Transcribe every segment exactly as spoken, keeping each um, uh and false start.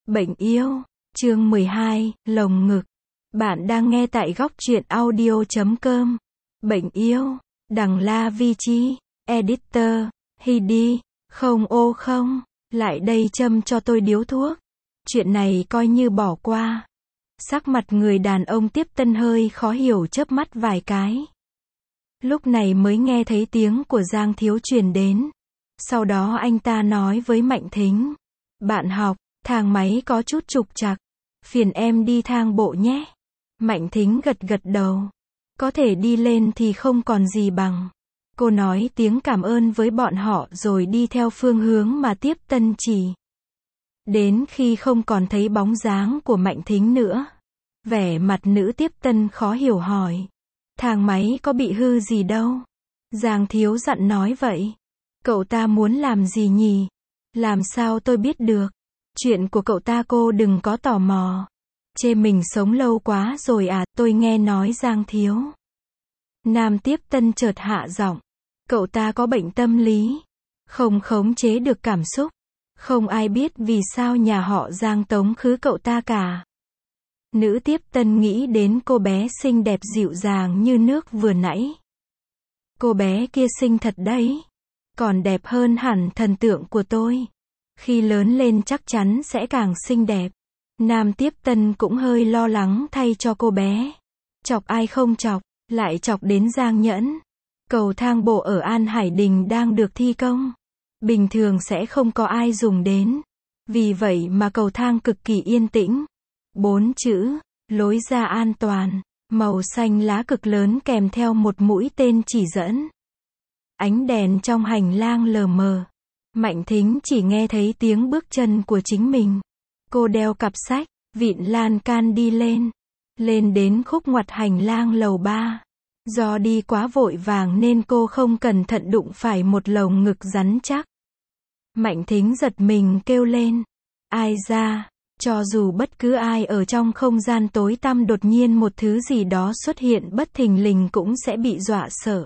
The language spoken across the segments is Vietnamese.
Bệnh yêu, chương mười hai, lồng ngực. Bạn đang nghe tại góc truyện audio chấm com. Bệnh yêu, Đằng La Vi Chi, Editor, Hidi, không ô không, lại đây châm cho tôi điếu thuốc. Chuyện này coi như bỏ qua. Sắc mặt người đàn ông tiếp tân hơi khó hiểu chớp mắt vài cái. Lúc này mới nghe thấy tiếng của Giang Thiếu truyền đến. Sau đó anh ta nói với Mạnh Thính. Bạn học, thang máy có chút trục trặc. Phiền em đi thang bộ nhé. Mạnh Thính gật gật đầu. Có thể đi lên thì không còn gì bằng. Cô nói tiếng cảm ơn với bọn họ rồi đi theo phương hướng mà tiếp tân chỉ. Đến khi không còn thấy bóng dáng của Mạnh Thính nữa. Vẻ mặt nữ tiếp tân khó hiểu hỏi. Thang máy có bị hư gì đâu. Giang Thiếu dặn nói vậy. Cậu ta muốn làm gì nhỉ? Làm sao tôi biết được? Chuyện của cậu ta cô đừng có tò mò. Chê mình sống lâu quá rồi à, tôi nghe nói Giang Thiếu. Nam tiếp tân chợt hạ giọng. Cậu ta có bệnh tâm lý. Không khống chế được cảm xúc. Không ai biết vì sao nhà họ Giang tống khứ cậu ta cả. Nữ tiếp tân nghĩ đến cô bé xinh đẹp dịu dàng như nước vừa nãy. Cô bé kia xinh thật đấy. Còn đẹp hơn hẳn thần tượng của tôi. Khi lớn lên chắc chắn sẽ càng xinh đẹp. Nam tiếp tân cũng hơi lo lắng thay cho cô bé. Chọc ai không chọc, lại chọc đến Giang Nhẫn. Cầu thang bộ ở An Hải Đình đang được thi công. Bình thường sẽ không có ai dùng đến. Vì vậy mà cầu thang cực kỳ yên tĩnh. Bốn chữ, lối ra an toàn, màu xanh lá cực lớn kèm theo một mũi tên chỉ dẫn. Ánh đèn trong hành lang lờ mờ. Mạnh Thính chỉ nghe thấy tiếng bước chân của chính mình. Cô đeo cặp sách, vịn lan can đi lên. Lên đến khúc ngoặt hành lang lầu ba. Do đi quá vội vàng nên cô không cẩn thận đụng phải một lồng ngực rắn chắc. Mạnh Thính giật mình kêu lên. Ai ra, cho dù bất cứ ai ở trong không gian tối tăm đột nhiên một thứ gì đó xuất hiện bất thình lình cũng sẽ bị dọa sợ.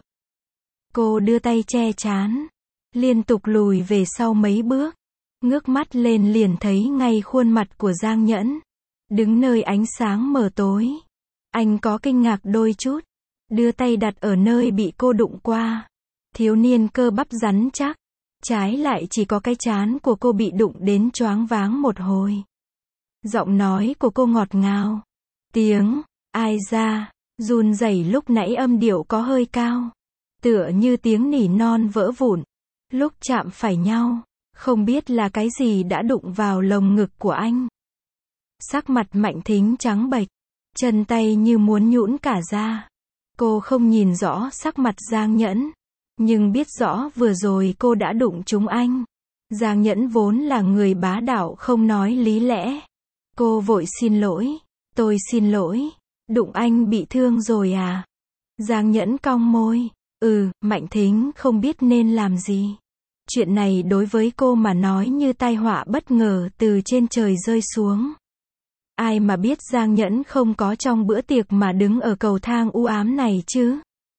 Cô đưa tay che trán. Liên tục lùi về sau mấy bước. Ngước mắt lên liền thấy ngay khuôn mặt của Giang Nhẫn. Đứng nơi ánh sáng mờ tối. Anh có kinh ngạc đôi chút. Đưa tay đặt ở nơi bị cô đụng qua. Thiếu niên cơ bắp rắn chắc. Trái lại chỉ có cái trán của cô bị đụng đến choáng váng một hồi. Giọng nói của cô ngọt ngào. Tiếng, ai ra, run rẩy lúc nãy âm điệu có hơi cao. Tựa như tiếng nỉ non vỡ vụn. Lúc chạm phải nhau, không biết là cái gì đã đụng vào lồng ngực của anh. Sắc mặt Mạnh Thính trắng bệch, chân tay như muốn nhũn cả ra. Cô không nhìn rõ sắc mặt Giang Nhẫn, nhưng biết rõ vừa rồi cô đã đụng trúng anh. Giang Nhẫn vốn là người bá đạo không nói lý lẽ. Cô vội xin lỗi, tôi xin lỗi, đụng anh bị thương rồi à? Giang Nhẫn cong môi, ừ, Mạnh Thính không biết nên làm gì. Chuyện này đối với cô mà nói như tai họa bất ngờ từ trên trời rơi xuống. Ai mà biết Giang Nhẫn không có trong bữa tiệc mà đứng ở cầu thang u ám này chứ.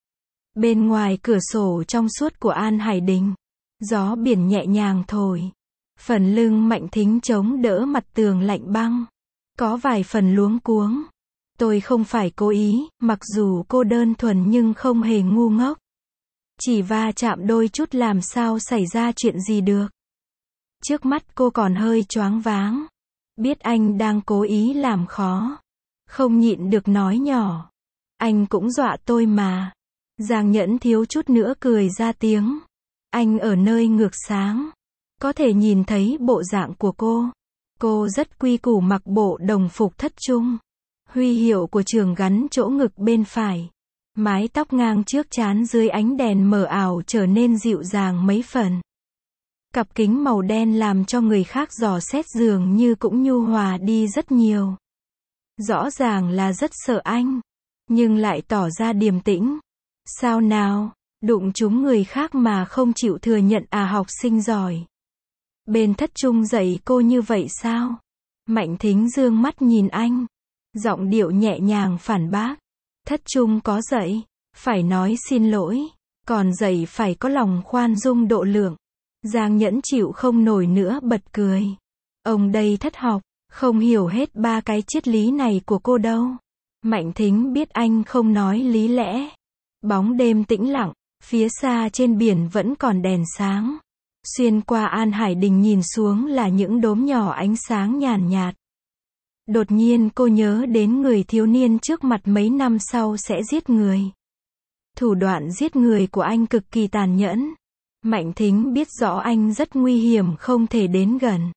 Bên ngoài cửa sổ trong suốt của An Hải Đình, gió biển nhẹ nhàng thổi. Phần lưng Mạnh Thính chống đỡ mặt tường lạnh băng. Có vài phần luống cuống. Tôi không phải cố ý, mặc dù cô đơn thuần nhưng không hề ngu ngốc. Chỉ va chạm đôi chút làm sao xảy ra chuyện gì được. Trước mắt cô còn hơi choáng váng. Biết anh đang cố ý làm khó. Không nhịn được nói nhỏ. Anh cũng dọa tôi mà. Giang Nhẫn thiếu chút nữa cười ra tiếng. Anh ở nơi ngược sáng. Có thể nhìn thấy bộ dạng của cô. Cô rất quy củ mặc bộ đồng phục thất trung. Huy hiệu của trường gắn chỗ ngực bên phải. Mái tóc ngang trước trán dưới ánh đèn mờ ảo trở nên dịu dàng mấy phần. Cặp kính màu đen làm cho người khác dò xét dường như cũng nhu hòa đi rất nhiều. Rõ ràng là rất sợ anh, nhưng lại tỏ ra điềm tĩnh. Sao nào, đụng trúng người khác mà không chịu thừa nhận à, học sinh giỏi. Bên thất trung dạy cô như vậy sao? Mạnh Thính dương mắt nhìn anh. Giọng điệu nhẹ nhàng phản bác. Thất trung có dạy, phải nói xin lỗi. Còn dạy phải có lòng khoan dung độ lượng. Giang Nhẫn chịu không nổi nữa bật cười. Ông đây thất học, Không hiểu hết ba cái triết lý này của cô đâu. Mạnh Thính biết anh không nói lý lẽ. Bóng đêm tĩnh lặng, phía xa trên biển vẫn còn đèn sáng. Xuyên qua An Hải Đình nhìn xuống là những đốm nhỏ ánh sáng nhàn nhạt. Đột nhiên cô nhớ đến người thiếu niên trước mặt mấy năm sau sẽ giết người. Thủ đoạn giết người của anh cực kỳ tàn nhẫn. Mạnh Thính biết rõ anh rất nguy hiểm, không thể đến gần.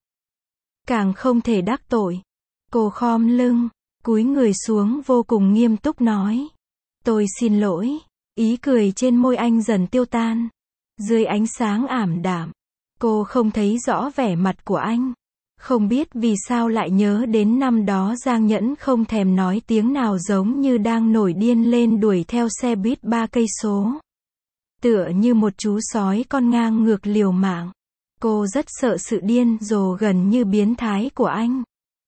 Càng không thể đắc tội. Cô khom lưng, cúi người xuống vô cùng nghiêm túc nói. Tôi xin lỗi. Ý cười trên môi anh dần tiêu tan. Dưới ánh sáng ảm đạm, cô không thấy rõ vẻ mặt của anh. Không biết vì sao lại nhớ đến năm đó Giang Nhẫn không thèm nói tiếng nào, giống như đang nổi điên lên đuổi theo xe buýt ba cây số. Tựa như một chú sói con ngang ngược liều mạng. Cô rất sợ sự điên rồ gần như biến thái của anh.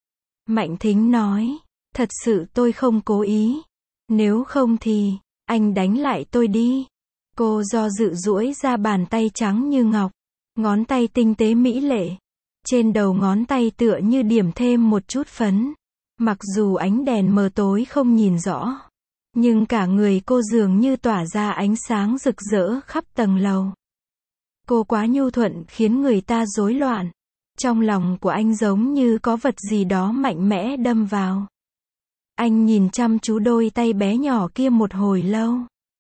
Mạnh Thính nói, thật sự tôi không cố ý. Nếu không thì, anh đánh lại tôi đi. Cô do dự duỗi ra bàn tay trắng như ngọc. Ngón tay tinh tế mỹ lệ. Trên đầu ngón tay tựa như điểm thêm một chút phấn. Mặc dù ánh đèn mờ tối không nhìn rõ, nhưng cả người cô dường như tỏa ra ánh sáng rực rỡ khắp tầng lầu. Cô quá nhu thuận khiến người ta rối loạn. Trong lòng của anh giống như có vật gì đó mạnh mẽ đâm vào. Anh nhìn chăm chú đôi tay bé nhỏ kia một hồi lâu.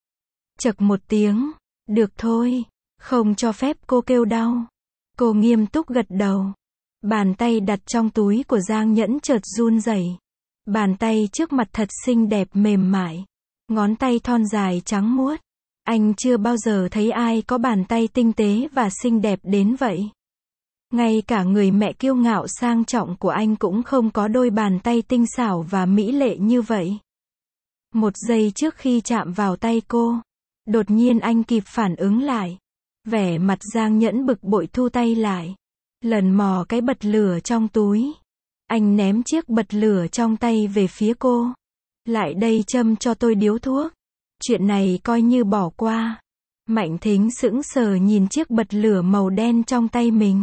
Chậc một tiếng, được thôi, không cho phép cô kêu đau. Cô nghiêm túc gật đầu. Bàn tay đặt trong túi của Giang Nhẫn chợt run rẩy. Bàn tay trước mặt thật xinh đẹp mềm mại. Ngón tay thon dài trắng muốt. Anh chưa bao giờ thấy ai có bàn tay tinh tế và xinh đẹp đến vậy. Ngay cả người mẹ kiêu ngạo sang trọng của anh cũng không có đôi bàn tay tinh xảo và mỹ lệ như vậy. Một giây trước khi chạm vào tay cô, đột nhiên anh kịp phản ứng lại. Vẻ mặt Giang Nhẫn bực bội thu tay lại. Lần mò cái bật lửa trong túi. Anh ném chiếc bật lửa trong tay về phía cô. Lại đây châm cho tôi điếu thuốc. Chuyện này coi như bỏ qua. Mạnh Thính sững sờ nhìn chiếc bật lửa màu đen trong tay mình.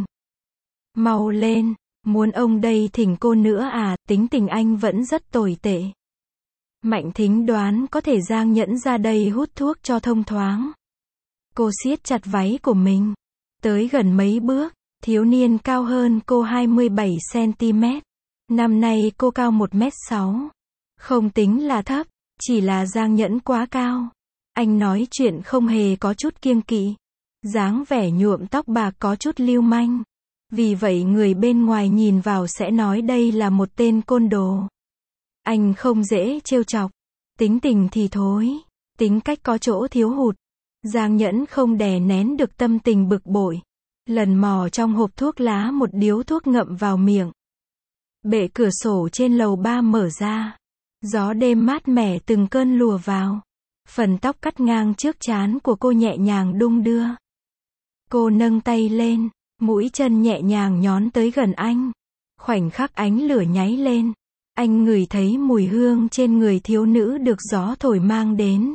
Mau lên, muốn ông đây thỉnh cô nữa à, tính tình anh vẫn rất tồi tệ. Mạnh Thính đoán có thể Giang Nhẫn ra đây hút thuốc cho thông thoáng. Cô siết chặt váy của mình. Tới gần mấy bước, thiếu niên cao hơn cô hai mươi bảy xăng-ti-mét. Năm nay cô cao một mét sáu. Không tính là thấp, chỉ là Giang Nhẫn quá cao. Anh nói chuyện không hề có chút kiêng kỵ. Dáng vẻ nhuộm tóc bạc có chút lưu manh. Vì vậy người bên ngoài nhìn vào sẽ nói đây là một tên côn đồ. Anh không dễ trêu chọc. Tính tình thì thối. Tính cách có chỗ thiếu hụt. Giang Nhẫn không đè nén được tâm tình bực bội. Lần mò trong hộp thuốc lá một điếu thuốc ngậm vào miệng. Bệ cửa sổ trên lầu ba mở ra. Gió đêm mát mẻ từng cơn lùa vào. Phần tóc cắt ngang trước trán của cô nhẹ nhàng đung đưa. Cô nâng tay lên, mũi chân nhẹ nhàng nhón tới gần anh. Khoảnh khắc ánh lửa nháy lên. Anh ngửi thấy mùi hương trên người thiếu nữ được gió thổi mang đến.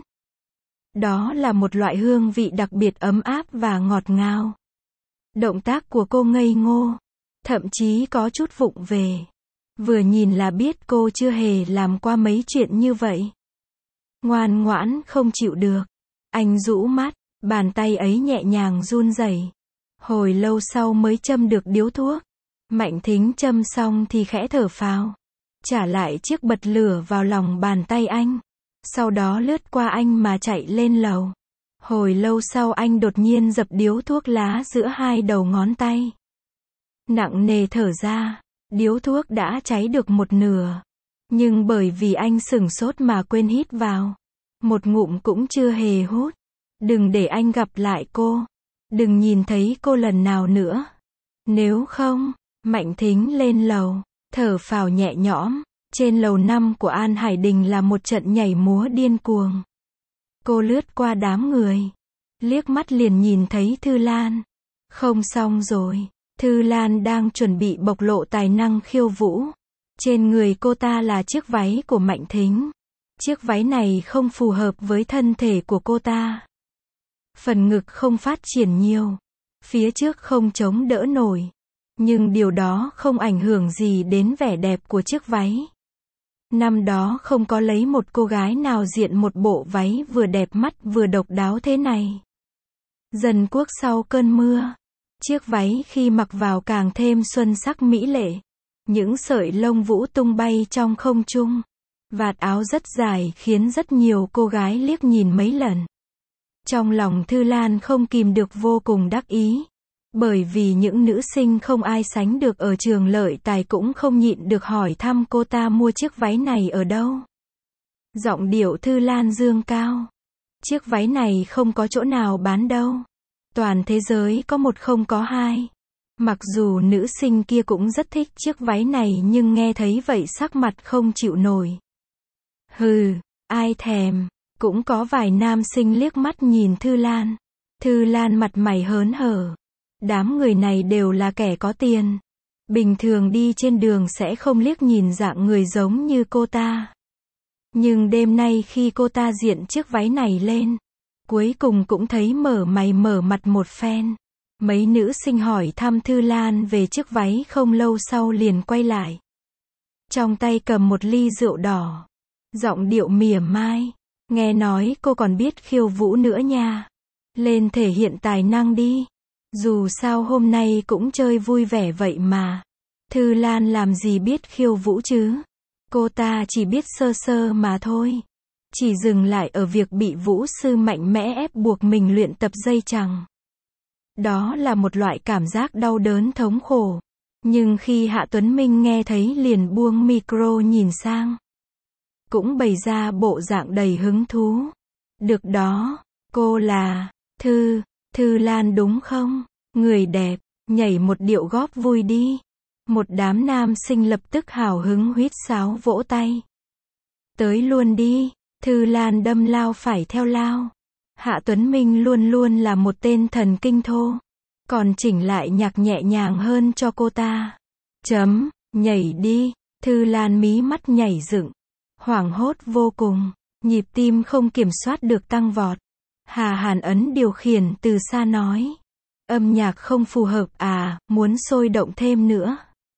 Đó là một loại hương vị đặc biệt ấm áp và ngọt ngào. Động tác của cô ngây ngô, thậm chí có chút vụng về. Vừa nhìn là biết cô chưa hề làm qua mấy chuyện như vậy. Ngoan ngoãn không chịu được. Anh rũ mắt, bàn tay ấy nhẹ nhàng run rẩy. Hồi lâu sau mới châm được điếu thuốc. Mạnh Thính châm xong thì khẽ thở phào. Trả lại chiếc bật lửa vào lòng bàn tay anh. Sau đó lướt qua anh mà chạy lên lầu. Hồi lâu sau anh đột nhiên dập điếu thuốc lá giữa hai đầu ngón tay. Nặng nề thở ra, điếu thuốc đã cháy được một nửa. Nhưng bởi vì anh sửng sốt mà quên hít vào. Một ngụm cũng chưa hề hút. Đừng để anh gặp lại cô. Đừng nhìn thấy cô lần nào nữa. Nếu không, Mạnh Thính lên lầu, thở phào nhẹ nhõm. Trên lầu năm của An Hải Đình là một trận nhảy múa điên cuồng. Cô lướt qua đám người. Liếc mắt liền nhìn thấy Thư Lan. Không xong rồi. Thư Lan đang chuẩn bị bộc lộ tài năng khiêu vũ. Trên người cô ta là chiếc váy của Mạnh Thính. Chiếc váy này không phù hợp với thân thể của cô ta. Phần ngực không phát triển nhiều. Phía trước không chống đỡ nổi. Nhưng điều đó không ảnh hưởng gì đến vẻ đẹp của chiếc váy. Năm đó không có lấy một cô gái nào diện một bộ váy vừa đẹp mắt vừa độc đáo thế này. Dân quốc sau cơn mưa. Chiếc váy khi mặc vào càng thêm xuân sắc mỹ lệ. Những sợi lông vũ tung bay trong không trung. Vạt áo rất dài khiến rất nhiều cô gái liếc nhìn mấy lần. Trong lòng Thư Lan không kìm được vô cùng đắc ý. Bởi vì những nữ sinh không ai sánh được ở trường Lợi Tài cũng không nhịn được hỏi thăm cô ta mua chiếc váy này ở đâu. Giọng điệu Thư Lan dương cao. Chiếc váy này không có chỗ nào bán đâu. Toàn thế giới có một không có hai. Mặc dù nữ sinh kia cũng rất thích chiếc váy này nhưng nghe thấy vậy sắc mặt không chịu nổi. Hừ, ai thèm. Cũng có vài nam sinh liếc mắt nhìn Thư Lan. Thư Lan mặt mày hớn hở. Đám người này đều là kẻ có tiền. Bình thường đi trên đường sẽ không liếc nhìn dạng người giống như cô ta. Nhưng đêm nay khi cô ta diện chiếc váy này lên, cuối cùng cũng thấy mở mày mở mặt một phen. Mấy nữ sinh hỏi thăm Thư Lan về chiếc váy không lâu sau liền quay lại. Trong tay cầm một ly rượu đỏ. Giọng điệu mỉa mai. Nghe nói cô còn biết khiêu vũ nữa nha. Lên thể hiện tài năng đi. Dù sao hôm nay cũng chơi vui vẻ vậy mà. Thư Lan làm gì biết khiêu vũ chứ? Cô ta chỉ biết sơ sơ mà thôi. Chỉ dừng lại ở việc bị vũ sư mạnh mẽ ép buộc mình luyện tập dây chằng. Đó là một loại cảm giác đau đớn thống khổ. Nhưng khi Hạ Tuấn Minh nghe thấy liền buông micro nhìn sang. Cũng bày ra bộ dạng đầy hứng thú. Được đó, cô là Thư, Thư Lan đúng không? Người đẹp, nhảy một điệu góp vui đi. Một đám nam sinh lập tức hào hứng huýt sáo vỗ tay. Tới luôn đi, Thư Lan đâm lao phải theo lao. Hạ Tuấn Minh luôn luôn là một tên thần kinh thô. Còn chỉnh lại nhạc nhẹ nhàng hơn cho cô ta. Chấm, nhảy đi, Thư Lan mí mắt nhảy dựng. Hoảng hốt vô cùng, nhịp tim không kiểm soát được tăng vọt. Hà Hàn Ấn điều khiển từ xa nói. Âm nhạc không phù hợp à, muốn sôi động thêm nữa.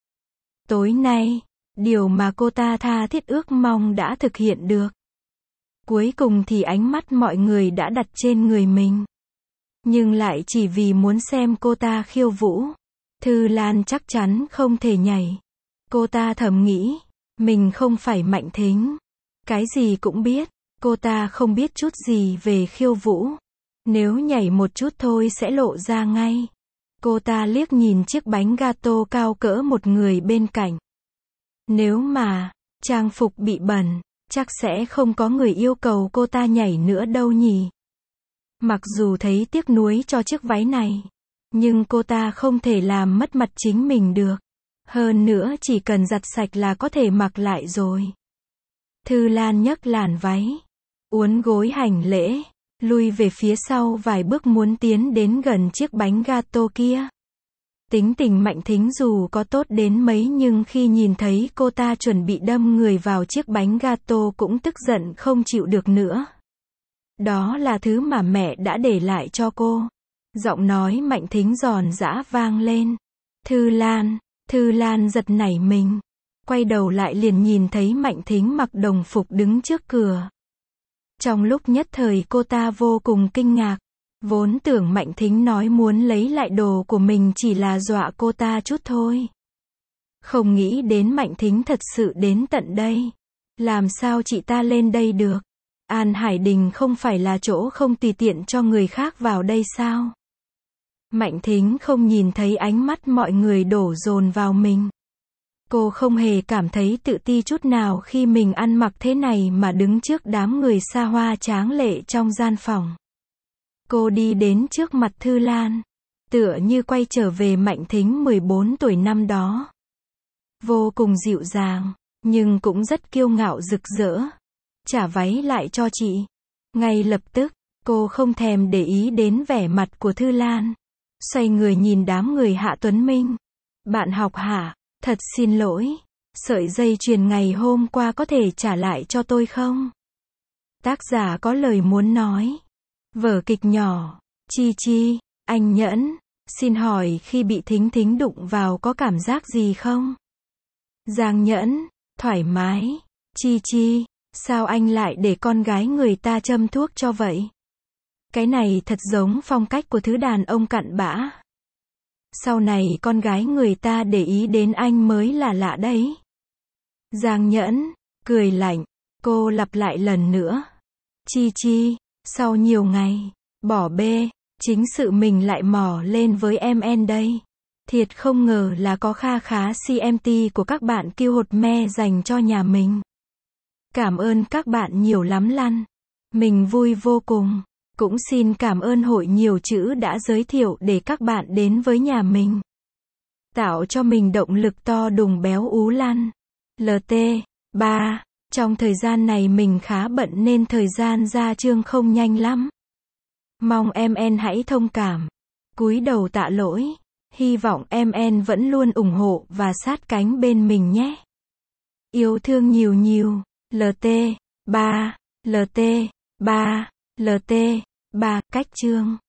Tối nay, điều mà cô ta tha thiết ước mong đã thực hiện được. Cuối cùng thì ánh mắt mọi người đã đặt trên người mình. Nhưng lại chỉ vì muốn xem cô ta khiêu vũ. Thư Lan chắc chắn không thể nhảy. Cô ta thầm nghĩ, mình không phải Mạnh Thính. Cái gì cũng biết, cô ta không biết chút gì về khiêu vũ. Nếu nhảy một chút thôi sẽ lộ ra ngay. Cô ta liếc nhìn chiếc bánh gato cao cỡ một người bên cạnh. Nếu mà, trang phục bị bẩn, chắc sẽ không có người yêu cầu cô ta nhảy nữa đâu nhỉ. Mặc dù thấy tiếc nuối cho chiếc váy này, nhưng cô ta không thể làm mất mặt chính mình được. Hơn nữa chỉ cần giặt sạch là có thể mặc lại rồi. Thư Lan nhấc làn váy, uốn gối hành lễ, lui về phía sau vài bước muốn tiến đến gần chiếc bánh gato kia. Tính tình Mạnh Thính dù có tốt đến mấy nhưng khi nhìn thấy cô ta chuẩn bị đâm người vào chiếc bánh gato cũng tức giận không chịu được nữa. Đó là thứ mà mẹ đã để lại cho cô. Giọng nói Mạnh Thính giòn giã vang lên. Thư Lan, Thư Lan giật nảy mình. Quay đầu lại liền nhìn thấy Mạnh Thính mặc đồng phục đứng trước cửa. Trong lúc nhất thời cô ta vô cùng kinh ngạc. Vốn tưởng Mạnh Thính nói muốn lấy lại đồ của mình chỉ là dọa cô ta chút thôi. Không nghĩ đến Mạnh Thính thật sự đến tận đây. Làm sao chị ta lên đây được? An Hải Đình không phải là chỗ không tùy tiện cho người khác vào đây sao? Mạnh Thính không nhìn thấy ánh mắt mọi người đổ dồn vào mình. Cô không hề cảm thấy tự ti chút nào khi mình ăn mặc thế này mà đứng trước đám người xa hoa tráng lệ trong gian phòng. Cô đi đến trước mặt Thư Lan, tựa như quay trở về Mạnh Thính mười bốn tuổi năm đó. Vô cùng dịu dàng, nhưng cũng rất kiêu ngạo rực rỡ. Trả váy lại cho chị. Ngay lập tức, cô không thèm để ý đến vẻ mặt của Thư Lan. Xoay người nhìn đám người Hạ Tuấn Minh. Bạn học hả? Thật xin lỗi. Sợi dây chuyền ngày hôm qua có thể trả lại cho tôi không? Tác giả có lời muốn nói. Vở kịch nhỏ. Chi Chi, anh Nhẫn. Xin hỏi khi bị thính thính đụng vào có cảm giác gì không? Giang Nhẫn, thoải mái. Chi Chi, sao anh lại để con gái người ta châm thuốc cho vậy? Cái này thật giống phong cách của thứ đàn ông cặn bã. Sau này con gái người ta để ý đến anh mới là lạ đấy. Giang Nhẫn, cười lạnh. Cô lặp lại lần nữa. Chi Chi, sau nhiều ngày, bỏ bê, chính sự mình lại mò lên với em en đây. Thiệt không ngờ là có kha khá xê em tê của các bạn kêu hột me dành cho nhà mình. Cảm ơn các bạn nhiều lắm lăn. Mình vui vô cùng. Cũng xin cảm ơn hội nhiều chữ đã giới thiệu để các bạn đến với nhà mình. Tạo cho mình động lực to đùng béo ú lăn. lờ tê, ba. Trong thời gian này mình khá bận nên thời gian ra chương không nhanh lắm. Mong em en hãy thông cảm. Cúi đầu tạ lỗi. Hy vọng em en vẫn luôn ủng hộ và sát cánh bên mình nhé. Yêu thương nhiều nhiều. lờ tê, ba. lờ tê, ba. lờ tê, ba. Cách chương.